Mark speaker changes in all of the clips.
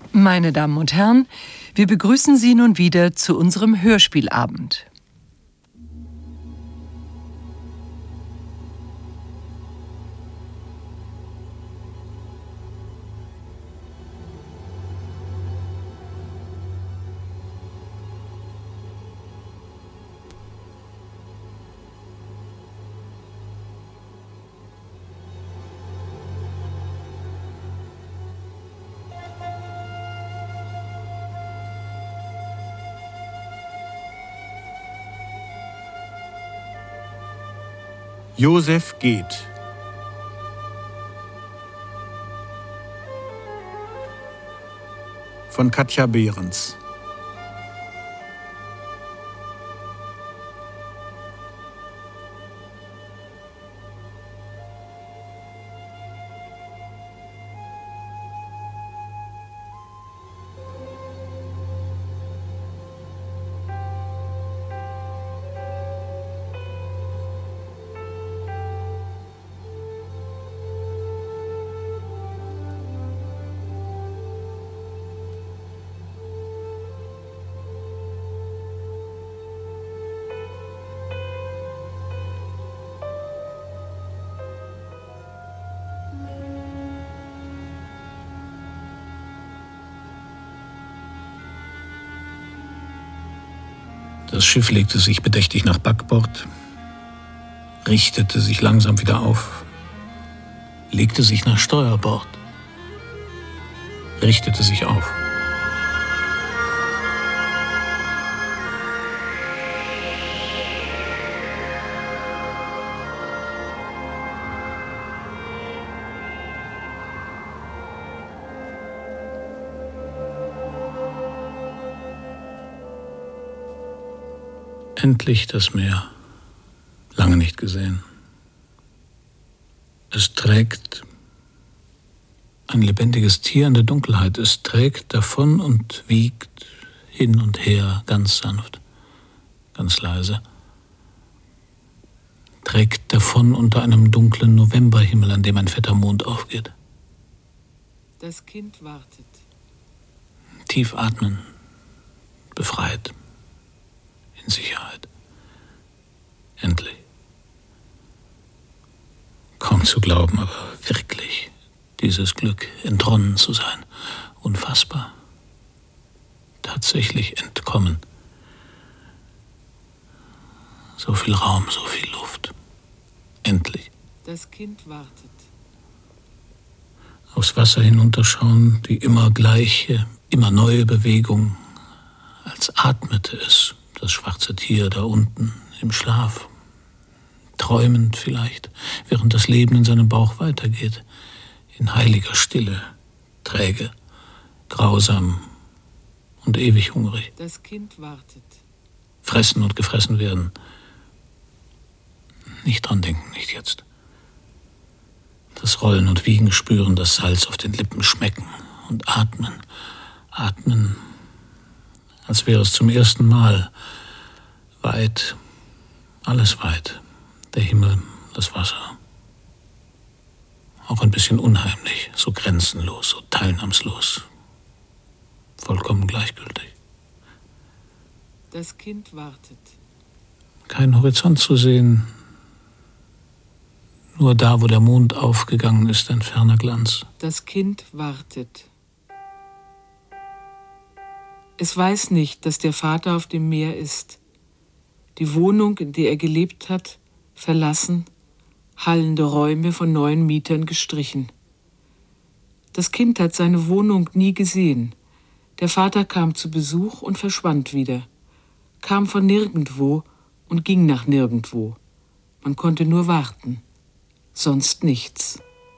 Speaker 1: Meine Damen und Herren, wir begrüßen Sie nun wieder zu unserem Hörspielabend.
Speaker 2: Josef geht. Von Katja Behrens.
Speaker 3: Das Schiff legte sich bedächtig nach Backbord, richtete sich langsam wieder auf, legte sich nach Steuerbord, richtete sich auf. Endlich das Meer, lange nicht gesehen. Es trägt ein lebendiges Tier in der Dunkelheit. Es trägt davon und wiegt hin und her, ganz sanft, ganz leise. Trägt davon unter einem dunklen Novemberhimmel, an dem ein fetter Mond aufgeht.
Speaker 4: Das Kind wartet.
Speaker 3: Tief atmen, befreit. In Sicherheit. Endlich. Kaum zu glauben, aber wirklich, dieses Glück, entronnen zu sein. Unfassbar. Tatsächlich entkommen. So viel Raum, so viel Luft. Endlich.
Speaker 4: Das Kind wartet.
Speaker 3: Aufs Wasser hinunterschauen, die immer gleiche, immer neue Bewegung, als atmete es. Das schwarze Tier da unten im Schlaf, träumend vielleicht, während das Leben in seinem Bauch weitergeht, in heiliger Stille, träge, grausam und ewig hungrig.
Speaker 4: Das Kind wartet.
Speaker 3: Fressen und gefressen werden. Nicht dran denken, nicht jetzt. Das Rollen und Wiegen spüren, das Salz auf den Lippen schmecken und atmen, atmen, als wäre es zum ersten Mal. Weit, alles weit. Der Himmel, das Wasser. Auch ein bisschen unheimlich, so grenzenlos, so teilnahmslos. Vollkommen gleichgültig.
Speaker 4: Das Kind wartet.
Speaker 3: Kein Horizont zu sehen. Nur da, wo der Mond aufgegangen ist, ein ferner Glanz.
Speaker 4: Das Kind wartet. Es weiß nicht, dass der Vater auf dem Meer ist. Die Wohnung, in der er gelebt hat, verlassen, hallende Räume von neuen Mietern gestrichen. Das Kind hat seine Wohnung nie gesehen. Der Vater kam zu Besuch und verschwand wieder. Kam von nirgendwo und ging nach nirgendwo. Man konnte nur warten. Sonst nichts.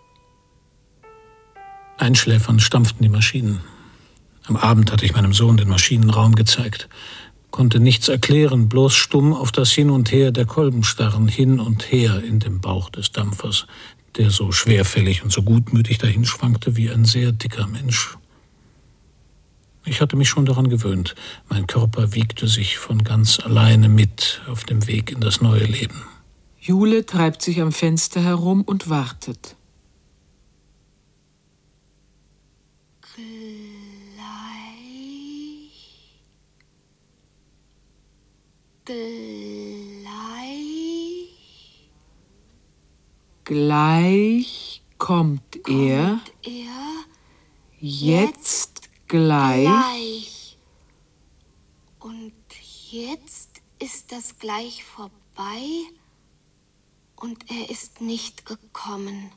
Speaker 3: Einschläfernd stampften die Maschinen. Am Abend hatte ich meinem Sohn den Maschinenraum gezeigt. Konnte nichts erklären, bloß stumm auf das Hin und Her der Kolben starren, hin und her in dem Bauch des Dampfers, der so schwerfällig und so gutmütig dahinschwankte wie ein sehr dicker Mensch. Ich hatte mich schon daran gewöhnt. Mein Körper wiegte sich von ganz alleine mit auf dem Weg in das neue Leben.
Speaker 4: Jule treibt sich am Fenster herum und wartet.
Speaker 5: Klein
Speaker 4: Gleich kommt er. Jetzt gleich.
Speaker 2: Und jetzt ist das gleich vorbei und er ist nicht gekommen.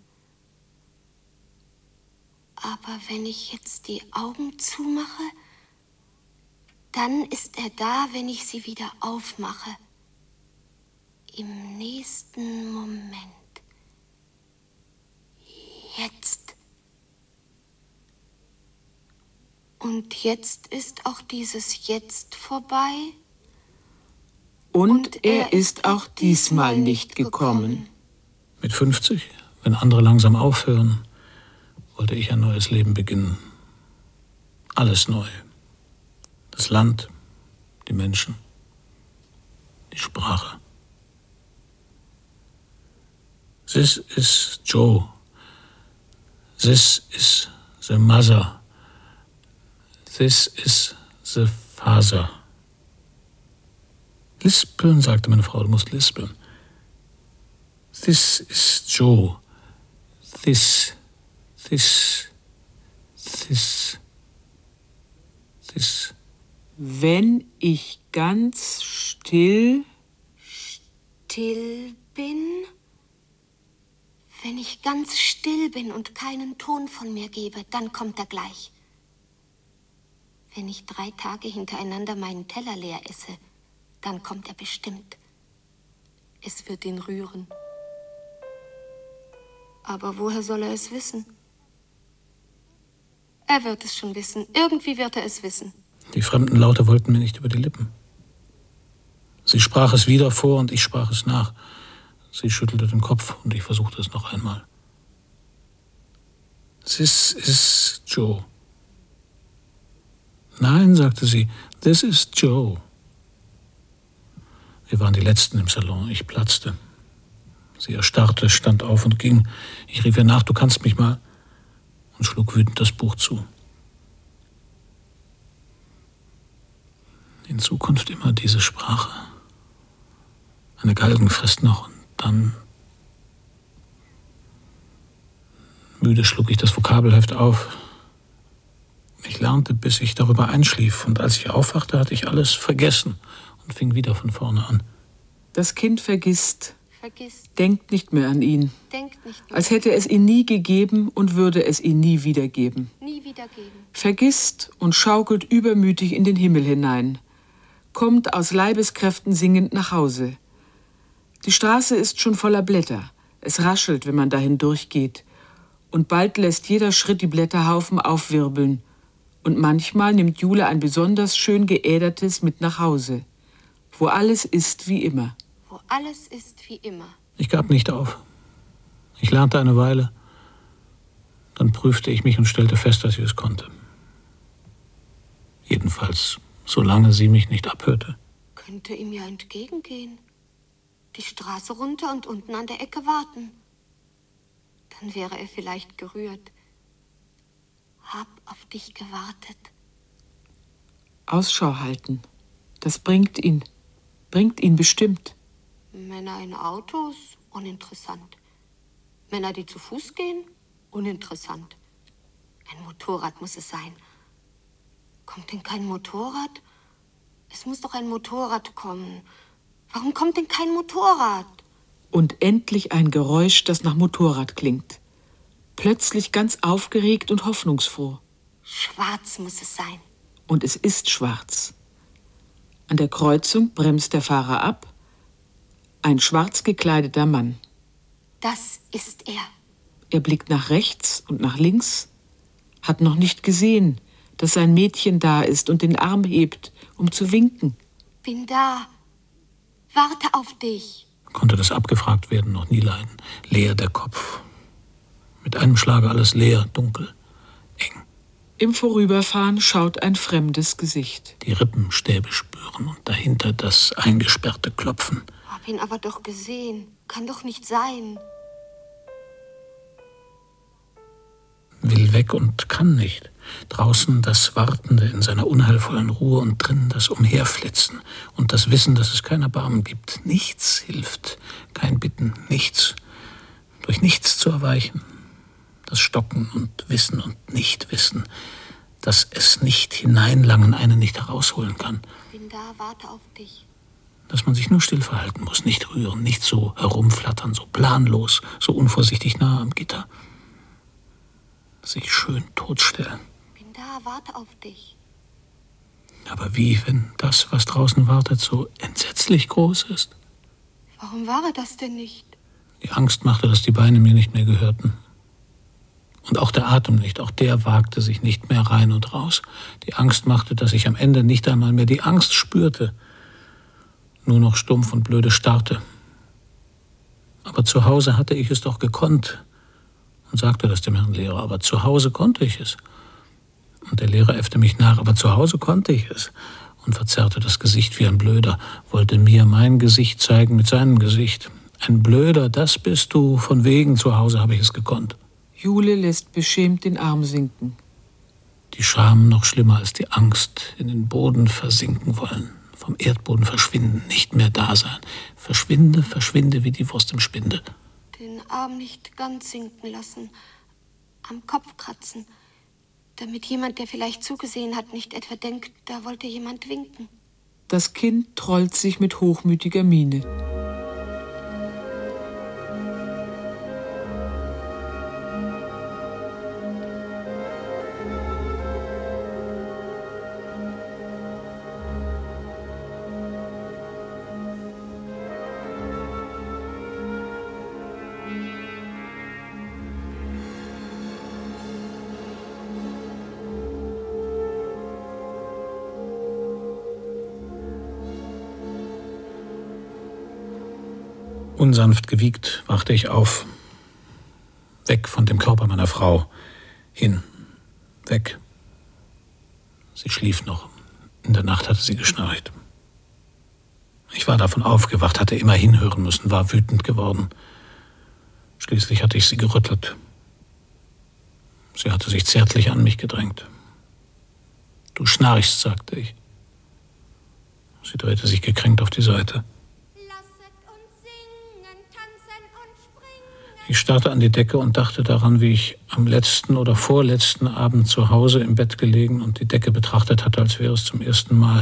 Speaker 2: Aber wenn ich jetzt die Augen zumache, dann ist er da, wenn ich sie wieder aufmache. Im nächsten Moment. Jetzt. Und jetzt ist auch dieses Jetzt vorbei.
Speaker 4: Und er ist auch diesmal nicht gekommen.
Speaker 3: Mit 50, wenn andere langsam aufhören, wollte ich ein neues Leben beginnen. Alles neu. Das Land, die Menschen, die Sprache. This is Joe. This is the mother. This is the father. Lispeln, sagte meine Frau, du musst lispeln. This is Joe. This.
Speaker 4: Wenn ich ganz still
Speaker 2: bin? Wenn ich ganz still bin und keinen Ton von mir gebe, dann kommt er gleich. Wenn ich 3 Tage hintereinander meinen Teller leer esse, dann kommt er bestimmt. Es wird ihn rühren. Aber woher soll er es wissen? Er wird es schon wissen. Irgendwie wird er es wissen.
Speaker 3: Die fremden Laute wollten mir nicht über die Lippen. Sie sprach es wieder vor und ich sprach es nach. Sie schüttelte den Kopf und ich versuchte es noch einmal. This is Joe. Nein, sagte sie, this is Joe. Wir waren die Letzten im Salon. Ich platzte. Sie erstarrte, stand auf und ging. Ich rief ihr nach, du kannst mich mal, und schlug wütend das Buch zu. In Zukunft immer diese Sprache. Eine Galgenfrist noch und dann... Müde schlug ich das Vokabelheft auf. Ich lernte, bis ich darüber einschlief. Und als ich aufwachte, hatte ich alles vergessen und fing wieder von vorne an.
Speaker 4: Das Kind vergisst. Denkt nicht mehr an ihn.
Speaker 2: Denkt nicht mehr.
Speaker 4: Als hätte es ihn nie gegeben und würde es ihn nie wiedergeben.
Speaker 2: Nie wiedergeben.
Speaker 4: Vergisst und schaukelt übermütig in den Himmel hinein. Kommt aus Leibeskräften singend nach Hause. Die Straße ist schon voller Blätter. Es raschelt, wenn man dahin durchgeht. Und bald lässt jeder Schritt die Blätterhaufen aufwirbeln. Und manchmal nimmt Jule ein besonders schön geädertes mit nach Hause. Wo alles ist wie immer.
Speaker 2: Wo alles ist wie immer.
Speaker 3: Ich gab nicht auf. Ich lernte eine Weile. Dann prüfte ich mich und stellte fest, dass ich es konnte. Jedenfalls, solange sie mich nicht abhörte.
Speaker 2: Könnte ihm ja entgegengehen. Die Straße runter und unten an der Ecke warten. Dann wäre er vielleicht gerührt. Hab auf dich gewartet.
Speaker 4: Ausschau halten. Das bringt ihn bestimmt.
Speaker 2: Männer in Autos, uninteressant. Männer, die zu Fuß gehen, uninteressant. Ein Motorrad muss es sein. Kommt denn kein Motorrad? Es muss doch ein Motorrad kommen. Warum kommt denn kein Motorrad?
Speaker 4: Und endlich ein Geräusch, das nach Motorrad klingt. Plötzlich ganz aufgeregt und hoffnungsfroh.
Speaker 2: Schwarz muss es sein.
Speaker 4: Und es ist schwarz. An der Kreuzung bremst der Fahrer ab. Ein schwarz gekleideter Mann.
Speaker 2: Das ist er.
Speaker 4: Er blickt nach rechts und nach links, hat noch nicht gesehen, dass sein Mädchen da ist und den Arm hebt, um zu winken.
Speaker 2: Bin da. Warte auf dich.
Speaker 3: Konnte das abgefragt werden, noch nie leiden. Leer der Kopf. Mit einem Schlage alles leer, dunkel, eng.
Speaker 4: Im Vorüberfahren schaut ein fremdes Gesicht.
Speaker 3: Die Rippenstäbe spüren und dahinter das eingesperrte Klopfen.
Speaker 2: Hab ihn aber doch gesehen. Kann doch nicht sein.
Speaker 3: will weg und kann nicht. Draußen das Wartende in seiner unheilvollen Ruhe und drinnen das Umherflitzen und das Wissen, dass es kein Erbarmen gibt. Nichts hilft, kein Bitten, nichts. Durch nichts zu erweichen. Das Stocken und Wissen und Nichtwissen, dass es nicht hineinlangen einen nicht herausholen kann.
Speaker 2: Bin da, warte auf dich.
Speaker 3: Dass man sich nur still verhalten muss, nicht rühren, nicht so herumflattern, so planlos, so unvorsichtig nahe am Gitter. Sich schön totstellen.
Speaker 2: Bin da, warte auf dich.
Speaker 3: Aber wie, wenn das, was draußen wartet, so entsetzlich groß ist?
Speaker 2: Warum war das denn nicht?
Speaker 3: Die Angst machte, dass die Beine mir nicht mehr gehörten. Und auch der Atem nicht, auch der wagte sich nicht mehr rein und raus. Die Angst machte, dass ich am Ende nicht einmal mehr die Angst spürte, nur noch stumpf und blöde starrte. Aber zu Hause hatte ich es doch gekonnt und sagte das dem Herrn Lehrer, aber zu Hause konnte ich es. Und der Lehrer äffte mich nach, aber zu Hause konnte ich es und verzerrte das Gesicht wie ein Blöder, wollte mir mein Gesicht zeigen mit seinem Gesicht. Ein Blöder, das bist du, von wegen zu Hause habe ich es gekonnt.
Speaker 4: Jule lässt beschämt den Arm sinken.
Speaker 3: Die Scham noch schlimmer als die Angst, in den Boden versinken wollen, vom Erdboden verschwinden, nicht mehr da sein. Verschwinde, verschwinde wie die Wurst im Spinde.
Speaker 2: Den Arm nicht ganz sinken lassen, am Kopf kratzen, damit jemand, der vielleicht zugesehen hat, nicht etwa denkt, da wollte jemand winken.
Speaker 4: Das Kind trollt sich mit hochmütiger Miene.
Speaker 3: Unsanft gewiegt wachte ich auf, weg von dem Körper meiner Frau, hin, weg. Sie schlief noch, in der Nacht hatte sie geschnarcht. Ich war davon aufgewacht, hatte immer hinhören müssen, war wütend geworden. Schließlich hatte ich sie gerüttelt. Sie hatte sich zärtlich an mich gedrängt. Du schnarchst, sagte ich. Sie drehte sich gekränkt auf die Seite. Ich starrte an die Decke und dachte daran, wie ich am letzten oder vorletzten Abend zu Hause im Bett gelegen und die Decke betrachtet hatte, als wäre es zum ersten Mal.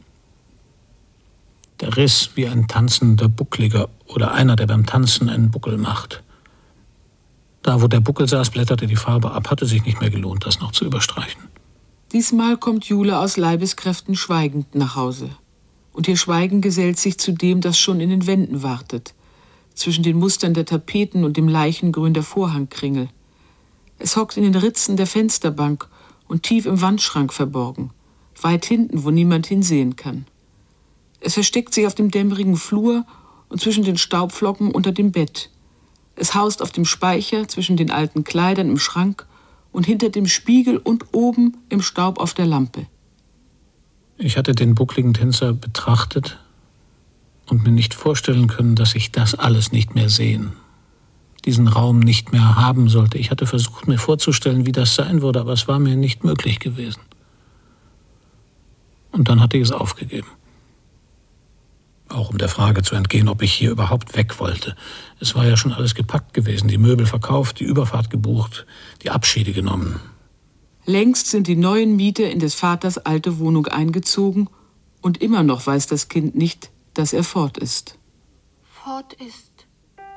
Speaker 3: Der Riss wie ein tanzender Buckliger oder einer, der beim Tanzen einen Buckel macht. Da, wo der Buckel saß, blätterte die Farbe ab, hatte sich nicht mehr gelohnt, das noch zu überstreichen.
Speaker 4: Diesmal kommt Jule aus Leibeskräften schweigend nach Hause. Und ihr Schweigen gesellt sich zu dem, das schon in den Wänden wartet. Zwischen den Mustern der Tapeten und dem Leichengrün der Vorhangkringel. Es hockt in den Ritzen der Fensterbank und tief im Wandschrank verborgen, weit hinten, wo niemand hinsehen kann. Es versteckt sich auf dem dämmerigen Flur und zwischen den Staubflocken unter dem Bett. Es haust auf dem Speicher zwischen den alten Kleidern im Schrank und hinter dem Spiegel und oben im Staub auf der Lampe.
Speaker 3: Ich hatte den buckligen Tänzer betrachtet und mir nicht vorstellen können, dass ich das alles nicht mehr sehen, diesen Raum nicht mehr haben sollte. Ich hatte versucht, mir vorzustellen, wie das sein würde, aber es war mir nicht möglich gewesen. Und dann hatte ich es aufgegeben. Auch um der Frage zu entgehen, ob ich hier überhaupt weg wollte. Es war ja schon alles gepackt gewesen, die Möbel verkauft, die Überfahrt gebucht, die Abschiede genommen.
Speaker 4: Längst sind die neuen Mieter in des Vaters alte Wohnung eingezogen und immer noch weiß das Kind nicht, dass er fort ist.
Speaker 2: Fort ist.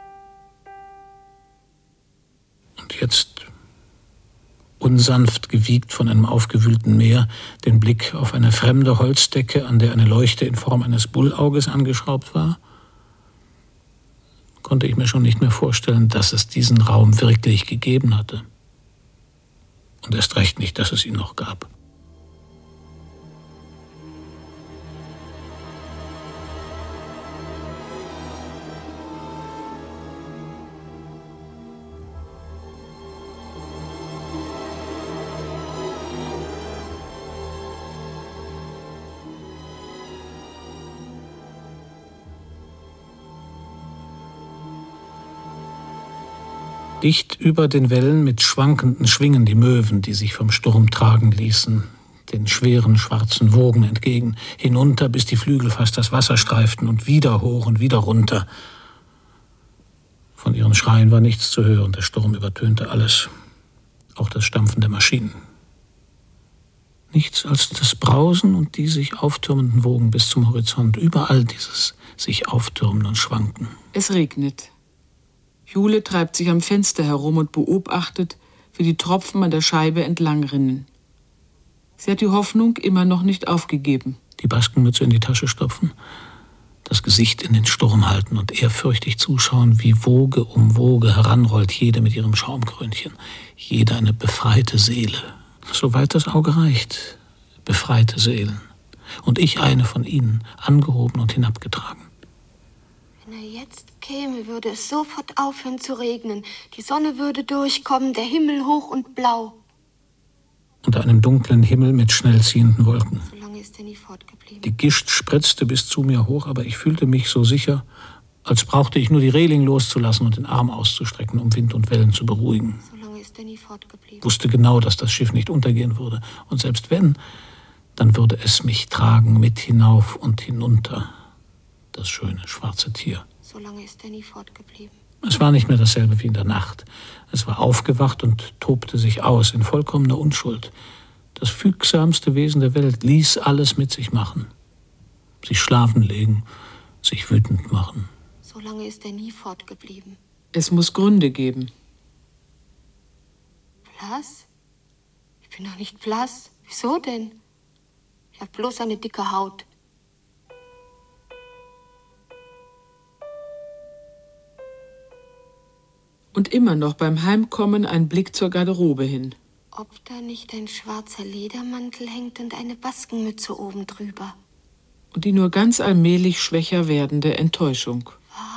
Speaker 3: Und jetzt, unsanft gewiegt von einem aufgewühlten Meer, den Blick auf eine fremde Holzdecke, an der eine Leuchte in Form eines Bullauges angeschraubt war, konnte ich mir schon nicht mehr vorstellen, dass es diesen Raum wirklich gegeben hatte. Und erst recht nicht, dass es ihn noch gab. Dicht über den Wellen mit schwankenden Schwingen die Möwen, die sich vom Sturm tragen ließen, den schweren schwarzen Wogen entgegen, hinunter, bis die Flügel fast das Wasser streiften und wieder hoch und wieder runter. Von ihren Schreien war nichts zu hören, der Sturm übertönte alles, auch das Stampfen der Maschinen. Nichts als das Brausen und die sich auftürmenden Wogen bis zum Horizont, überall dieses sich auftürmen und schwanken.
Speaker 4: Es regnet. Jule treibt sich am Fenster herum und beobachtet, wie die Tropfen an der Scheibe entlangrinnen. Sie hat die Hoffnung immer noch nicht aufgegeben.
Speaker 3: Die Baskenmütze in die Tasche stopfen, das Gesicht in den Sturm halten und ehrfürchtig zuschauen, wie Woge um Woge heranrollt, jede mit ihrem Schaumkrönchen, jede eine befreite Seele. Soweit das Auge reicht, befreite Seelen. Und ich eine von ihnen, angehoben und hinabgetragen.
Speaker 2: Wenn er jetzt käme, würde es sofort aufhören zu regnen. Die Sonne würde durchkommen, der Himmel hoch und blau.
Speaker 3: Unter einem dunklen Himmel mit schnell ziehenden Wolken.
Speaker 2: So lange ist er nie fortgeblieben.
Speaker 3: Die Gischt spritzte bis zu mir hoch, aber ich fühlte mich so sicher, als brauchte ich nur die Reling loszulassen und den Arm auszustrecken, um Wind und Wellen zu beruhigen.
Speaker 2: So lange ist er nie fortgeblieben.
Speaker 3: Wusste genau, dass das Schiff nicht untergehen würde. Und selbst wenn, dann würde es mich tragen, mit hinauf und hinunter. Das schöne schwarze Tier.
Speaker 2: So lange ist er nie fortgeblieben.
Speaker 3: Es war nicht mehr dasselbe wie in der Nacht. Es war aufgewacht und tobte sich aus in vollkommener Unschuld. Das fügsamste Wesen der Welt ließ alles mit sich machen. Sich schlafen legen, sich wütend machen.
Speaker 2: So lange ist er nie fortgeblieben.
Speaker 4: Es muss Gründe geben.
Speaker 2: Blass? Ich bin doch nicht blass. Wieso denn? Ich habe bloß eine dicke Haut.
Speaker 4: Und immer noch beim Heimkommen ein Blick zur Garderobe hin.
Speaker 2: Ob da nicht ein schwarzer Ledermantel hängt und eine Baskenmütze oben drüber.
Speaker 4: Und die nur ganz allmählich schwächer werdende Enttäuschung.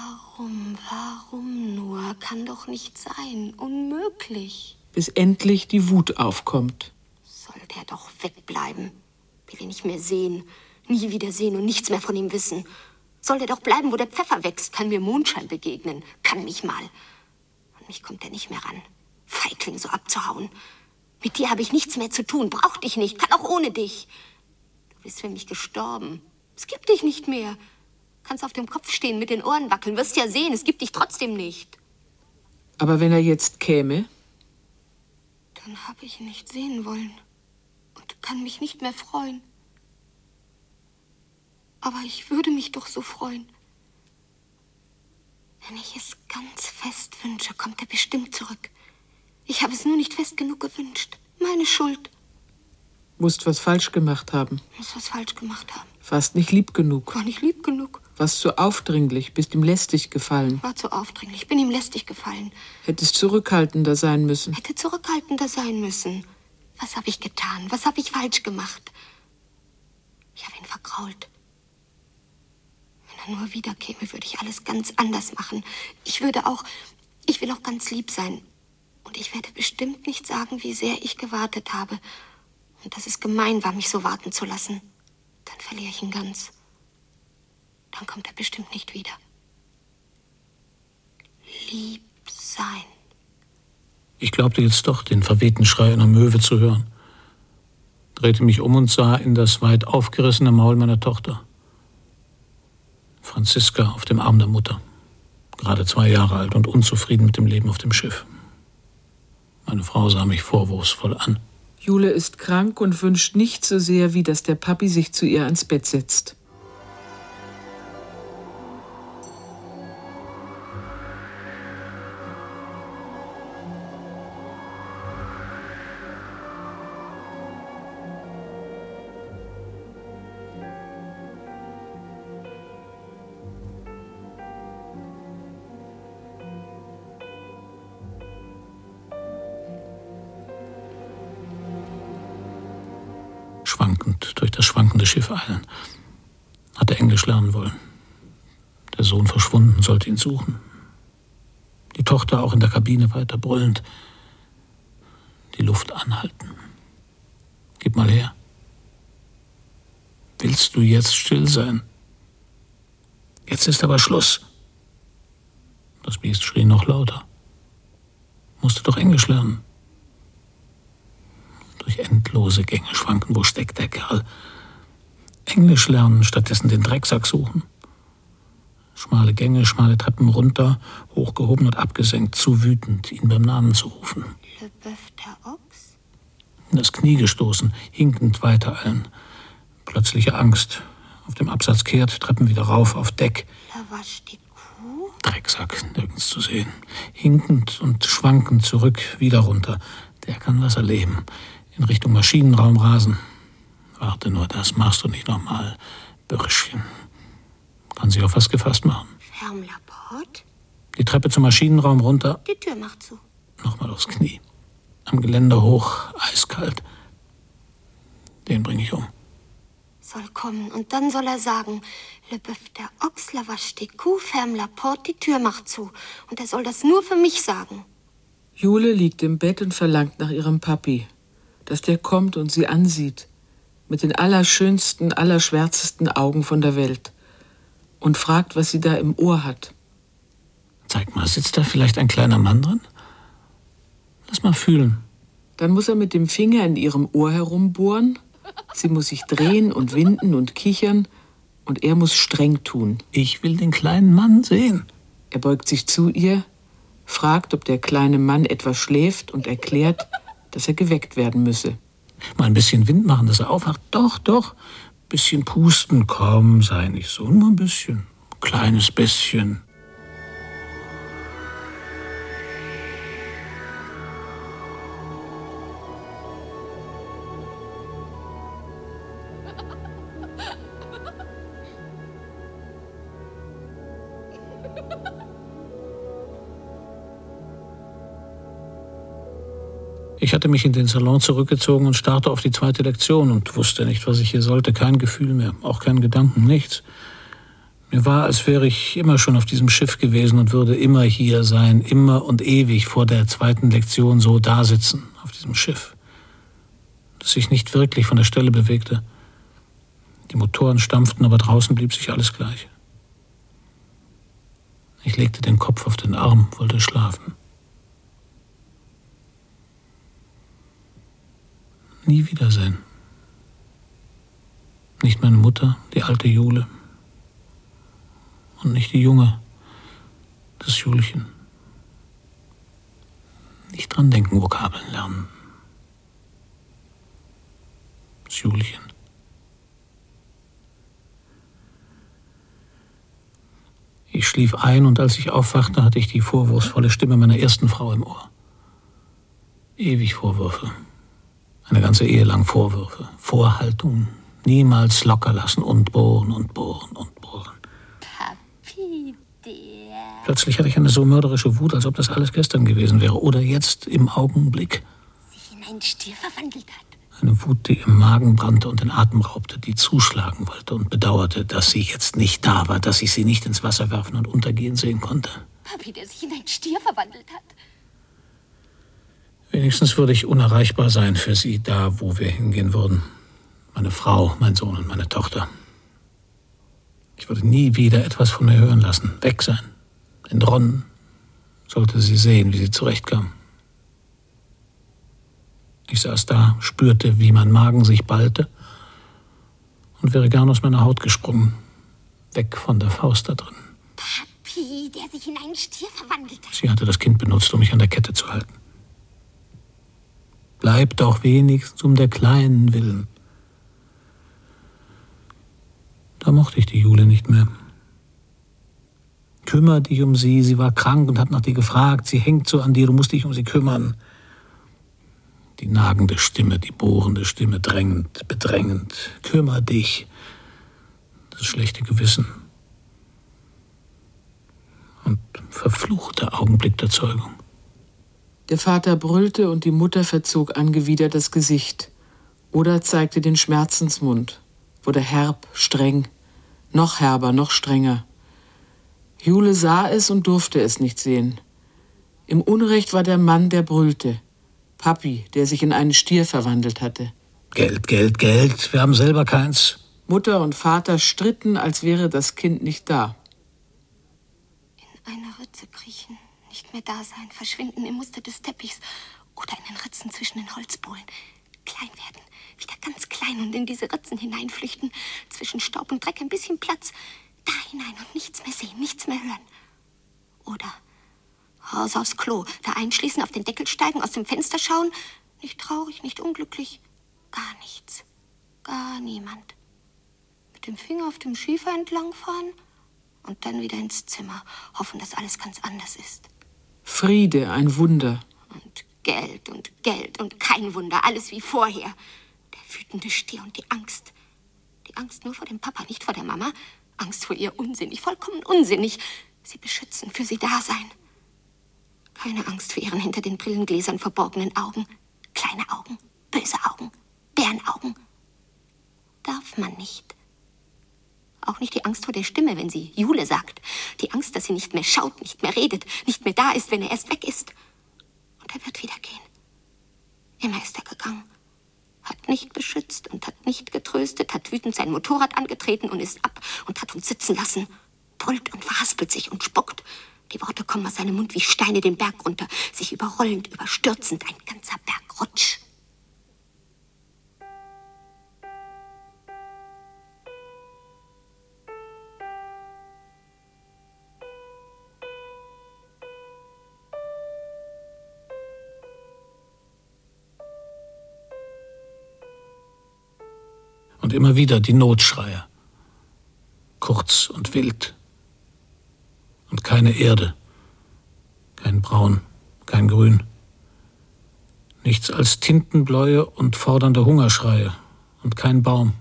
Speaker 2: Warum nur? Kann doch nicht sein. Unmöglich.
Speaker 4: Bis endlich die Wut aufkommt.
Speaker 2: Soll der doch wegbleiben. Will ihn nicht mehr sehen. Nie wieder sehen und nichts mehr von ihm wissen. Soll der doch bleiben, wo der Pfeffer wächst. Kann mir Mondschein begegnen. Kann mich mal. An mich kommt er nicht mehr ran. Feigling, so abzuhauen. Mit dir habe ich nichts mehr zu tun. Brauch dich nicht. Kann auch ohne dich. Du bist für mich gestorben. Es gibt dich nicht mehr. Kannst auf dem Kopf stehen, mit den Ohren wackeln. Wirst ja sehen, es gibt dich trotzdem nicht.
Speaker 4: Aber wenn er jetzt käme?
Speaker 2: Dann habe ich ihn nicht sehen wollen. Und kann mich nicht mehr freuen. Aber ich würde mich doch so freuen. Wenn ich es ganz fest wünsche, kommt er bestimmt zurück. Ich habe es nur nicht fest genug gewünscht. Meine Schuld.
Speaker 4: Musst was falsch gemacht haben.
Speaker 2: Muss was falsch gemacht haben.
Speaker 4: Warst nicht lieb genug.
Speaker 2: War nicht lieb genug.
Speaker 4: Warst zu aufdringlich, bist ihm lästig gefallen.
Speaker 2: War zu aufdringlich, bin ihm lästig gefallen.
Speaker 4: Hättest zurückhaltender sein müssen.
Speaker 2: Hätte zurückhaltender sein müssen. Was habe ich getan? Was habe ich falsch gemacht? Ich habe ihn vergrault. Wenn er nur wieder käme, würde ich alles ganz anders machen. Ich will auch ganz lieb sein. Und ich werde bestimmt nicht sagen, wie sehr ich gewartet habe. Und dass es gemein war, mich so warten zu lassen. Dann verliere ich ihn ganz. Dann kommt er bestimmt nicht wieder. Lieb sein.
Speaker 3: Ich glaubte jetzt doch, den verwehten Schrei einer Möwe zu hören. Drehte mich um und sah in das weit aufgerissene Maul meiner Tochter. Franziska auf dem Arm der Mutter. Gerade 2 Jahre alt und unzufrieden mit dem Leben auf dem Schiff. Meine Frau sah mich vorwurfsvoll an.
Speaker 4: Jule ist krank und wünscht nicht so sehr, wie dass der Papi sich zu ihr ans Bett setzt.
Speaker 3: Schwankend durch das schwankende Schiff eilen. Hatte Englisch lernen wollen. Der Sohn verschwunden, sollte ihn suchen. Die Tochter auch in der Kabine weiter brüllend. Die Luft anhalten. Gib mal her. Willst du jetzt still sein? Jetzt ist aber Schluss. Das Biest schrie noch lauter. Musste doch Englisch lernen. Durch endlose Gänge schwanken, wo steckt der Kerl? Englisch lernen, stattdessen den Drecksack suchen. Schmale Gänge, schmale Treppen runter, hochgehoben und abgesenkt, zu wütend, ihn beim Namen zu rufen.
Speaker 2: Le Bœuf der Ochs?
Speaker 3: In das Knie gestoßen, hinkend weitereilen. Plötzliche Angst. Auf dem Absatz kehrt, Treppen wieder rauf, auf Deck.
Speaker 2: La Vache die Kuh?
Speaker 3: Drecksack, nirgends zu sehen. Hinkend und schwankend zurück, wieder runter. Der kann was erleben. In Richtung Maschinenraum rasen. Warte nur, das machst du nicht nochmal, Bürschchen. Kann sich auf was gefasst machen.
Speaker 2: Ferme la porte?
Speaker 3: Die Treppe zum Maschinenraum runter.
Speaker 2: Die Tür macht zu.
Speaker 3: Nochmal aufs Knie. Am Geländer hoch, eiskalt. Den bringe ich um.
Speaker 2: Soll kommen und dann soll er sagen, Le Bœuf der Ochs, la Vache die Kuh, ferme la porte, die Tür macht zu. Und er soll das nur für mich sagen.
Speaker 4: Jule liegt im Bett und verlangt nach ihrem Papi, dass der kommt und sie ansieht, mit den allerschönsten, allerschwärzesten Augen von der Welt, und fragt, was sie da im Ohr hat.
Speaker 3: Zeig mal, sitzt da vielleicht ein kleiner Mann drin? Lass mal fühlen.
Speaker 4: Dann muss er mit dem Finger in ihrem Ohr herumbohren, sie muss sich drehen und winden und kichern, und er muss streng tun.
Speaker 3: Ich will den kleinen Mann sehen.
Speaker 4: Er beugt sich zu ihr, fragt, ob der kleine Mann etwa schläft und erklärt, dass er geweckt werden müsse.
Speaker 3: Mal ein bisschen Wind machen, dass er aufwacht. Doch, doch. Bisschen pusten. Komm, sei nicht so. Nur ein bisschen. Kleines bisschen. Ich hatte mich in den Salon zurückgezogen und starrte auf die zweite Lektion und wusste nicht, was ich hier sollte. Kein Gefühl mehr, auch kein Gedanken, nichts. Mir war, als wäre ich immer schon auf diesem Schiff gewesen und würde immer hier sein, immer und ewig vor der zweiten Lektion so dasitzen, auf diesem Schiff, das sich nicht wirklich von der Stelle bewegte. Die Motoren stampften, aber draußen blieb sich alles gleich. Ich legte den Kopf auf den Arm, wollte schlafen. Nie wiedersehen. Nicht meine Mutter, die alte Jule. Und nicht die Junge, das Julchen. Nicht dran denken, Vokabeln lernen. Das Julchen. Ich schlief ein und als ich aufwachte, hatte ich die vorwurfsvolle Stimme meiner ersten Frau im Ohr. Ewig Vorwürfe. Eine ganze Ehe lang Vorwürfe, Vorhaltungen, niemals locker lassen und bohren und bohren und bohren.
Speaker 2: Papi, der...
Speaker 3: Plötzlich hatte ich eine so mörderische Wut, als ob das alles gestern gewesen wäre oder jetzt im Augenblick.
Speaker 2: Sich in einen Stier verwandelt hat.
Speaker 3: Eine Wut, die im Magen brannte und den Atem raubte, die zuschlagen wollte und bedauerte, dass sie jetzt nicht da war, dass ich sie nicht ins Wasser werfen und untergehen sehen konnte.
Speaker 2: Papi, der sich in einen Stier verwandelt hat.
Speaker 3: Wenigstens würde ich unerreichbar sein für sie, da, wo wir hingehen würden. Meine Frau, mein Sohn und meine Tochter. Ich würde nie wieder etwas von mir hören lassen. Weg sein. Entronnen. Sollte sie sehen, wie sie zurechtkam. Ich saß da, spürte, wie mein Magen sich ballte und wäre gern aus meiner Haut gesprungen. Weg von der Faust da drin.
Speaker 2: Papi, der sich in einen Stier verwandelt hat.
Speaker 3: Sie hatte das Kind benutzt, um mich an der Kette zu halten. Bleib doch wenigstens um der Kleinen willen. Da mochte ich die Jule nicht mehr. Kümmer dich um sie, sie war krank und hat nach dir gefragt, sie hängt so an dir, du musst dich um sie kümmern. Die nagende Stimme, die bohrende Stimme, drängend, bedrängend. Kümmer dich. Das schlechte Gewissen. Und verfluchter Augenblick der Zeugung.
Speaker 4: Der Vater brüllte und die Mutter verzog angewidert das Gesicht oder zeigte den Schmerzensmund, wurde herb, streng, noch herber, noch strenger. Jule sah es und durfte es nicht sehen. Im Unrecht war der Mann, der brüllte. Papi, der sich in einen Stier verwandelt hatte.
Speaker 3: Geld, Geld, Geld, wir haben selber keins.
Speaker 4: Mutter und Vater stritten, als wäre das Kind nicht da.
Speaker 2: In eine Ritze kriechen, nicht nicht mehr da sein, verschwinden im Muster des Teppichs oder in den Ritzen zwischen den Holzbohlen. Klein werden, wieder ganz klein und in diese Ritzen hineinflüchten. Zwischen Staub und Dreck ein bisschen Platz. Da hinein und nichts mehr sehen, nichts mehr hören. Oder raus aufs Klo, da einschließen, auf den Deckel steigen, aus dem Fenster schauen. Nicht traurig, nicht unglücklich, gar nichts, gar niemand. Mit dem Finger auf dem Schiefer entlangfahren und dann wieder ins Zimmer. Hoffen, dass alles ganz anders ist.
Speaker 4: Friede, ein Wunder.
Speaker 2: Und Geld und kein Wunder, alles wie vorher. Der wütende Stier und die Angst. Die Angst nur vor dem Papa, nicht vor der Mama. Angst vor ihr, unsinnig, vollkommen unsinnig. Sie beschützen, für sie da sein. Keine Angst vor ihren hinter den Brillengläsern verborgenen Augen. Kleine Augen, böse Augen, Bärenaugen. Darf man nicht. Auch nicht die Angst vor der Stimme, wenn sie Jule sagt. Die Angst, dass sie nicht mehr schaut, nicht mehr redet, nicht mehr da ist, wenn er erst weg ist. Und er wird wieder gehen. Immer ist er gegangen. Hat nicht beschützt und hat nicht getröstet, hat wütend sein Motorrad angetreten und ist ab und hat uns sitzen lassen. Brüllt und verhaspelt sich und spuckt. Die Worte kommen aus seinem Mund wie Steine den Berg runter, sich überrollend, überstürzend, ein ganzer Bergrutsch.
Speaker 3: Und immer wieder die Notschreie. Kurz und wild. Und keine Erde. Kein Braun, kein Grün. Nichts als Tintenbläue und fordernde Hungerschreie. Und kein Baum.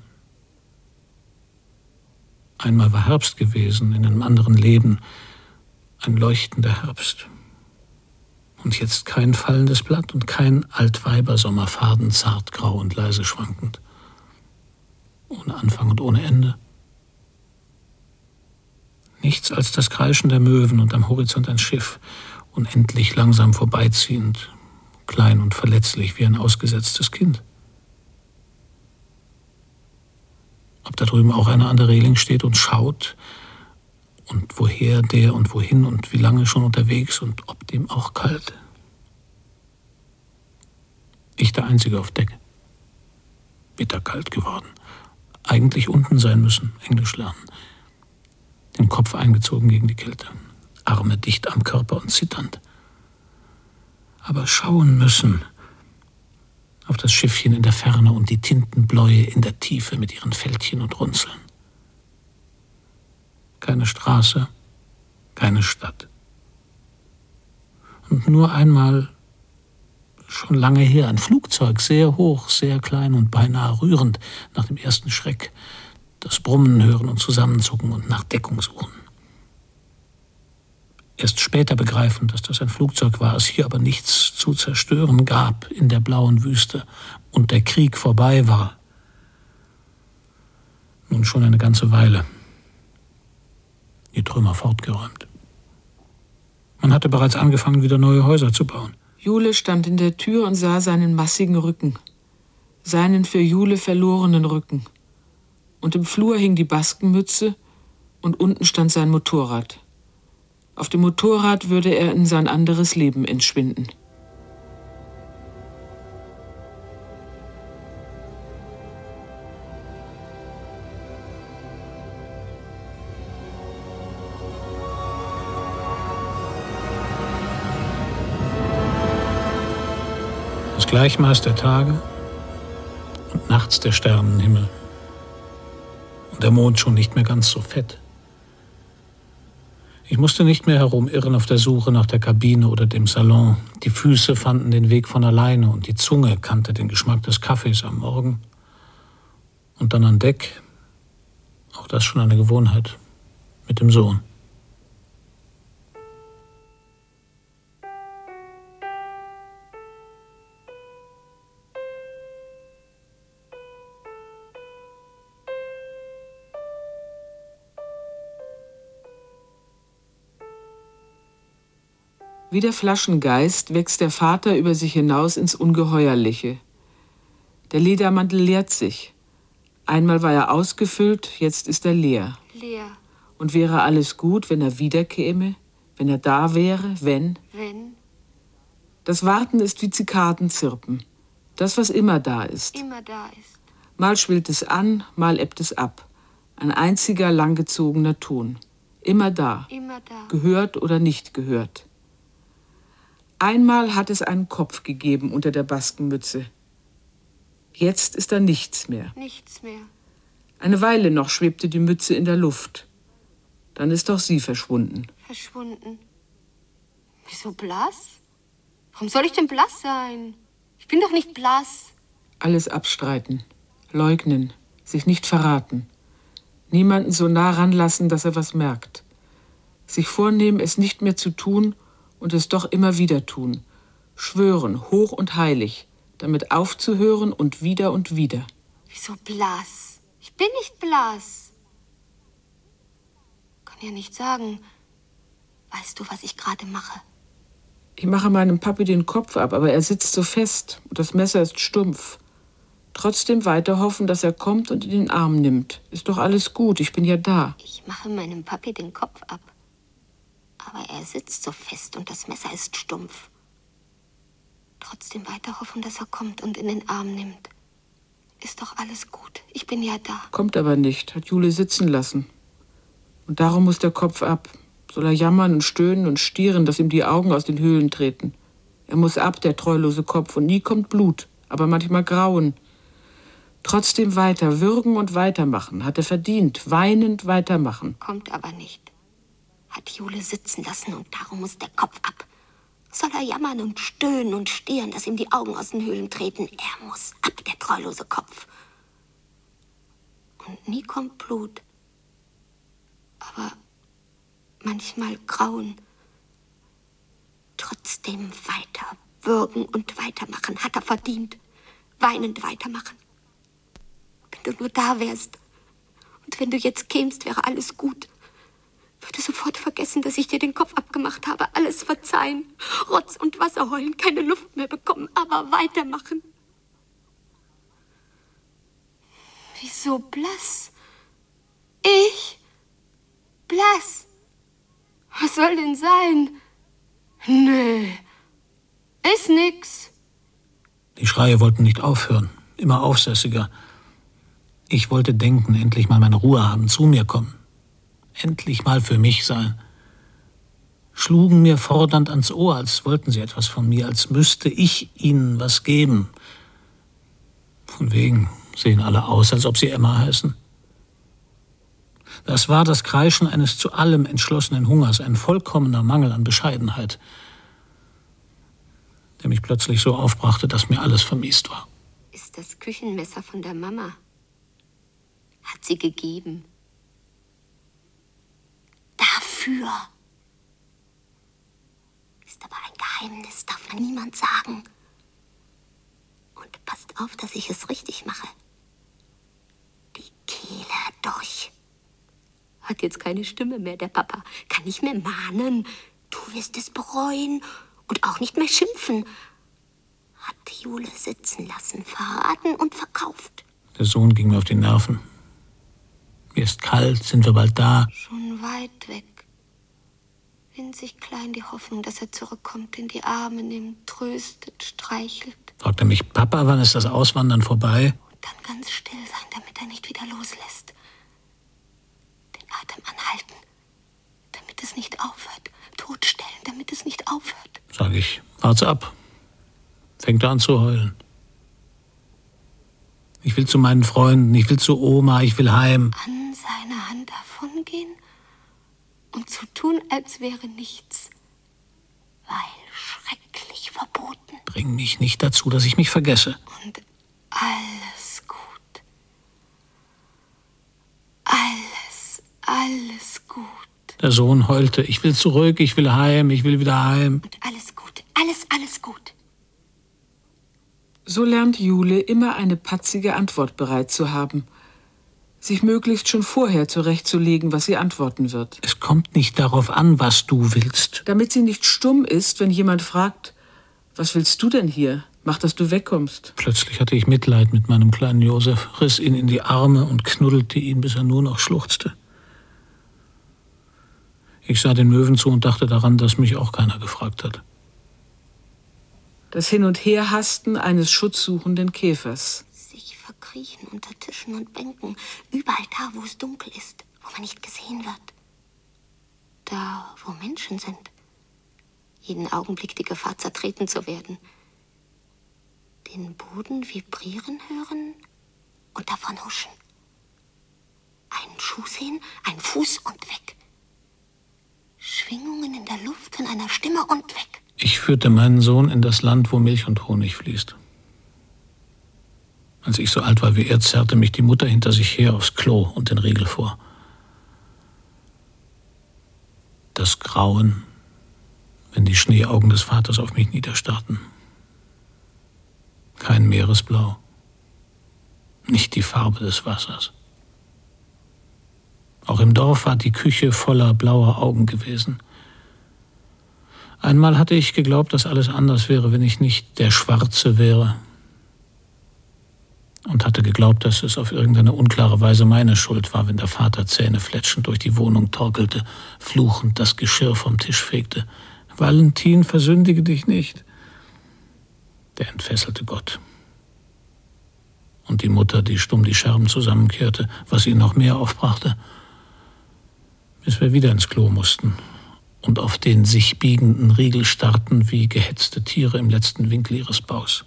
Speaker 3: Einmal war Herbst gewesen, in einem anderen Leben. Ein leuchtender Herbst. Und jetzt kein fallendes Blatt und kein Altweibersommerfaden, zart, grau und leise schwankend. Ohne Anfang und ohne Ende. Nichts als das Kreischen der Möwen und am Horizont ein Schiff, unendlich langsam vorbeiziehend, klein und verletzlich wie ein ausgesetztes Kind. Ob da drüben auch einer an der Reling steht und schaut und woher der und wohin und wie lange schon unterwegs und ob dem auch kalt. Ich der Einzige auf Deck. Bitterkalt geworden. Eigentlich unten sein müssen, Englisch lernen. Den Kopf eingezogen gegen die Kälte, Arme dicht am Körper und zitternd. Aber schauen müssen auf das Schiffchen in der Ferne und die Tintenbläue in der Tiefe mit ihren Fältchen und Runzeln. Keine Straße, keine Stadt. Und nur einmal, schon lange her, ein Flugzeug, sehr hoch, sehr klein und beinahe rührend, nach dem ersten Schreck, das Brummen hören und zusammenzucken und nach Deckung suchen. Erst später begreifen, dass das ein Flugzeug war, es hier aber nichts zu zerstören gab in der blauen Wüste und der Krieg vorbei war. Nun schon eine ganze Weile. Die Trümmer fortgeräumt. Man hatte bereits angefangen, wieder neue Häuser zu bauen.
Speaker 4: Jule stand in der Tür und sah seinen massigen Rücken, seinen für Jule verlorenen Rücken. Und im Flur hing die Baskenmütze und unten stand sein Motorrad. Auf dem Motorrad würde er in sein anderes Leben entschwinden.
Speaker 3: Das Gleichmaß der Tage und nachts der Sternenhimmel. Und der Mond schon nicht mehr ganz so fett. Ich musste nicht mehr herumirren auf der Suche nach der Kabine oder dem Salon. Die Füße fanden den Weg von alleine und die Zunge kannte den Geschmack des Kaffees am Morgen. Und dann an Deck, auch das schon eine Gewohnheit, mit dem Sohn.
Speaker 4: Wie der Flaschengeist wächst der Vater über sich hinaus ins Ungeheuerliche. Der Ledermantel leert sich. Einmal war er ausgefüllt, jetzt ist er leer.
Speaker 2: Leer.
Speaker 4: Und wäre alles gut, wenn er wiederkäme, Wenn er da wäre, wenn.
Speaker 2: Wenn?
Speaker 4: Das Warten ist wie Zikadenzirpen. Das, was immer da ist.
Speaker 2: Immer da ist.
Speaker 4: Mal schwillt es an, mal ebbt es ab. Ein einziger, langgezogener Ton. Immer da.
Speaker 2: Immer da.
Speaker 4: Gehört oder nicht gehört. Einmal hat es einen Kopf gegeben unter der Baskenmütze. Jetzt ist da nichts mehr.
Speaker 2: Nichts mehr.
Speaker 4: Eine Weile noch schwebte die Mütze in der Luft. Dann ist auch sie verschwunden.
Speaker 2: Verschwunden. Wieso blass? Warum soll ich denn blass sein? Ich bin doch nicht blass.
Speaker 4: Alles abstreiten, leugnen, sich nicht verraten. Niemanden so nah ranlassen, dass er was merkt. Sich vornehmen, es nicht mehr zu tun und es doch immer wieder tun. Schwören, hoch und heilig, damit aufzuhören und wieder und wieder.
Speaker 2: Wieso blass? Ich bin nicht blass. Kann ja nicht sagen. Weißt du, was ich gerade mache?
Speaker 4: Ich mache meinem Papi den Kopf ab, aber er sitzt so fest und das Messer ist stumpf. Trotzdem weiter hoffen, dass er kommt und in den Arm nimmt. Ist doch alles gut, ich bin ja da.
Speaker 2: Ich mache meinem Papi den Kopf ab. Aber er sitzt so fest und das Messer ist stumpf. Trotzdem weiter hoffen, dass er kommt und in den Arm nimmt. Ist doch alles gut, ich bin ja da.
Speaker 4: Kommt aber nicht, hat Jule sitzen lassen. Und darum muss der Kopf ab. Soll er jammern und stöhnen und stieren, dass ihm die Augen aus den Höhlen treten. Er muss ab, der treulose Kopf, und nie kommt Blut, aber manchmal Grauen. Trotzdem weiter, würgen und weitermachen, hat er verdient, weinend weitermachen.
Speaker 2: Kommt aber nicht. Hat Jule sitzen lassen und darum muss der Kopf ab. Soll er jammern und stöhnen und stieren, dass ihm die Augen aus den Höhlen treten. Er muss ab, der treulose Kopf. Und nie kommt Blut. Aber manchmal Grauen. Trotzdem weiter, würgen und weitermachen, hat er verdient. Weinend weitermachen. Wenn du nur da wärst. Und wenn du jetzt kämst, wäre alles gut. Würde sofort vergessen, dass ich dir den Kopf abgemacht habe. Alles verzeihen. Rotz und Wasser heulen, keine Luft mehr bekommen, aber weitermachen. Wieso blass? Ich? Blass? Was soll denn sein? Nee, ist nix.
Speaker 3: Die Schreie wollten nicht aufhören, immer aufsässiger. Ich wollte denken, endlich mal meine Ruhe haben, zu mir kommen. Endlich mal für mich sein. Schlugen mir fordernd ans Ohr, als wollten sie etwas von mir, als müsste ich ihnen was geben. Von wegen sehen alle aus, als ob sie Emma heißen. Das war das Kreischen eines zu allem entschlossenen Hungers, ein vollkommener Mangel an Bescheidenheit, der mich plötzlich so aufbrachte, dass mir alles vermiest war.
Speaker 2: Ist das Küchenmesser von der Mama. Hat sie gegeben. Dafür. Ist aber ein Geheimnis, darf man niemand sagen. Und passt auf, dass ich es richtig mache. Die Kehle durch. Hat jetzt keine Stimme mehr, der Papa. Kann nicht mehr mahnen. Du wirst es bereuen. Und auch nicht mehr schimpfen. Hat Jule sitzen lassen, verraten und verkauft.
Speaker 3: Der Sohn ging mir auf die Nerven. Mir ist kalt, sind wir bald da?
Speaker 2: Schon weit weg. Winzig klein die Hoffnung, dass er zurückkommt, in die Arme nimmt, tröstet, streichelt.
Speaker 3: Fragt er mich, Papa, wann ist das Auswandern vorbei?
Speaker 2: Und dann ganz still sein, damit er nicht wieder loslässt. Den Atem anhalten, damit es nicht aufhört. Totstellen, damit es nicht aufhört.
Speaker 3: Sag ich, wart's ab. Fängt er an zu heulen. Ich will zu meinen Freunden, ich will zu Oma, ich will heim.
Speaker 2: An seiner Hand davongehen und zu tun, als wäre nichts. Weil schrecklich verboten.
Speaker 3: Bring mich nicht dazu, dass ich mich vergesse.
Speaker 2: Und alles gut. Alles gut.
Speaker 3: Der Sohn heulte, ich will zurück, ich will heim, ich will wieder heim.
Speaker 2: Und alles gut, alles gut.
Speaker 4: So lernt Jule immer eine patzige Antwort bereit zu haben. Sich möglichst schon vorher zurechtzulegen, was sie antworten wird.
Speaker 3: Es kommt nicht darauf an, was du willst.
Speaker 4: Damit sie nicht stumm ist, wenn jemand fragt, was willst du denn hier? Mach, dass du wegkommst.
Speaker 3: Plötzlich hatte ich Mitleid mit meinem kleinen Josef, riss ihn in die Arme und knuddelte ihn, bis er nur noch schluchzte. Ich sah den Möwen zu und dachte daran, dass mich auch keiner gefragt hat.
Speaker 4: Das Hin- und Herhasten eines schutzsuchenden Käfers.
Speaker 2: Sich verkriechen unter Tischen und Bänken, überall da, wo es dunkel ist, wo man nicht gesehen wird. Da, wo Menschen sind. Jeden Augenblick die Gefahr, zertreten zu werden. Den Boden vibrieren hören und davon huschen. Einen Schuh sehen, einen Fuß und weg. Schwingungen in der Luft von einer Stimme und weg.
Speaker 3: Ich führte meinen Sohn in das Land, wo Milch und Honig fließt. Als ich so alt war wie er, zerrte mich die Mutter hinter sich her aufs Klo und den Riegel vor. Das Grauen, wenn die Schneeaugen des Vaters auf mich niederstarrten. Kein Meeresblau, nicht die Farbe des Wassers. Auch im Dorf war die Küche voller blauer Augen gewesen. Einmal hatte ich geglaubt, dass alles anders wäre, wenn ich nicht der Schwarze wäre. Und hatte geglaubt, dass es auf irgendeine unklare Weise meine Schuld war, wenn der Vater zähnefletschend durch die Wohnung torkelte, fluchend das Geschirr vom Tisch fegte. Valentin, versündige dich nicht. Der entfesselte Gott. Und die Mutter, die stumm die Scherben zusammenkehrte, was ihn noch mehr aufbrachte, bis wir wieder ins Klo mussten und auf den sich biegenden Riegel starrten wie gehetzte Tiere im letzten Winkel ihres Baus.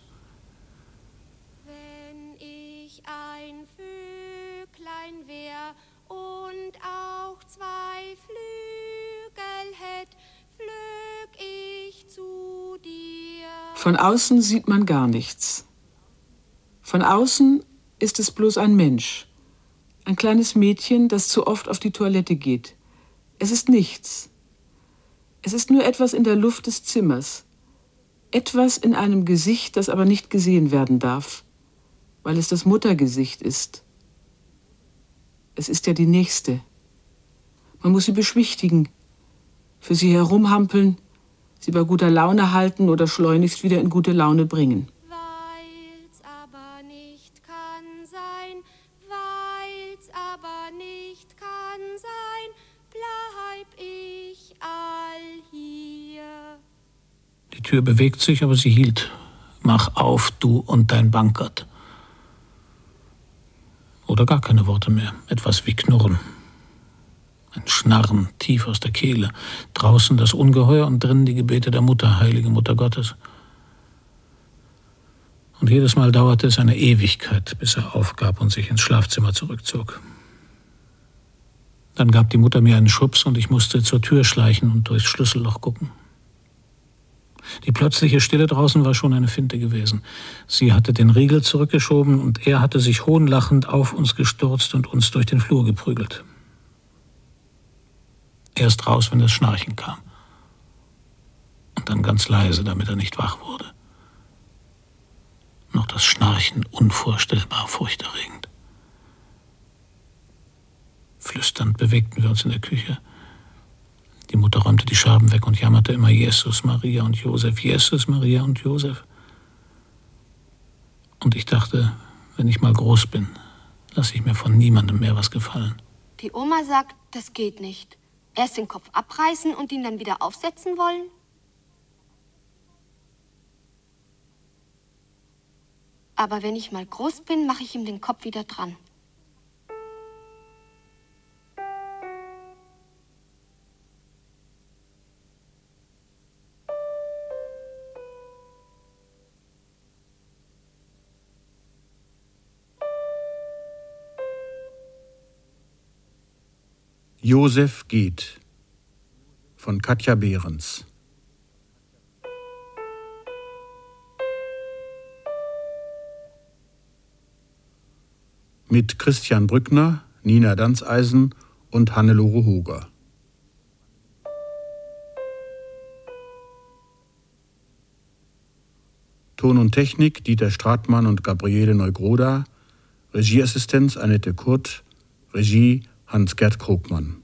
Speaker 2: Wenn ich ein Vöglein wär und auch 2 Flügel hätt, flög ich zu dir.
Speaker 4: Von außen sieht man gar nichts. Von außen ist es bloß ein Mensch. Ein kleines Mädchen, das zu oft auf die Toilette geht. Es ist nichts. Es ist nur etwas in der Luft des Zimmers. Etwas in einem Gesicht, das aber nicht gesehen werden darf, weil es das Muttergesicht ist. Es ist ja die Nächste. Man muss sie beschwichtigen, für sie herumhampeln, sie bei guter Laune halten oder schleunigst wieder in gute Laune bringen.
Speaker 2: Weil's aber nicht kann sein, weil's aber nicht kann sein, bleib ich all hier.
Speaker 3: Die Tür bewegt sich, aber sie hielt. Mach auf, du und dein Bankert. Oder gar keine Worte mehr. Etwas wie Knurren. Ein Schnarren tief aus der Kehle. Draußen das Ungeheuer und drinnen die Gebete der Mutter, heilige Mutter Gottes. Und jedes Mal dauerte es eine Ewigkeit, bis er aufgab und sich ins Schlafzimmer zurückzog. Dann gab die Mutter mir einen Schubs und ich musste zur Tür schleichen und durchs Schlüsselloch gucken. Die plötzliche Stille draußen war schon eine Finte gewesen. Sie hatte den Riegel zurückgeschoben und er hatte sich hohnlachend auf uns gestürzt und uns durch den Flur geprügelt. Erst raus, wenn das Schnarchen kam. Und dann ganz leise, damit er nicht wach wurde. Noch das Schnarchen unvorstellbar furchterregend. Flüsternd bewegten wir uns in der Küche. Die Mutter räumte die Scherben weg und jammerte immer Jesus, Maria und Josef, Jesus, Maria und Josef. Und ich dachte, wenn ich mal groß bin, lasse ich mir von niemandem mehr was gefallen.
Speaker 2: Die Oma sagt, das geht nicht. Erst den Kopf abreißen und ihn dann wieder aufsetzen wollen? Aber wenn ich mal groß bin, mache ich ihm den Kopf wieder dran.
Speaker 5: Josef geht von Katja Behrens. Mit Christian Brückner, Nina Danzeisen und Hannelore Hoger. Ton und Technik Dieter Stratmann und Gabriele Neugroda. Regieassistenz Annette Kurt. Regie Hans-Gerd Krogmann.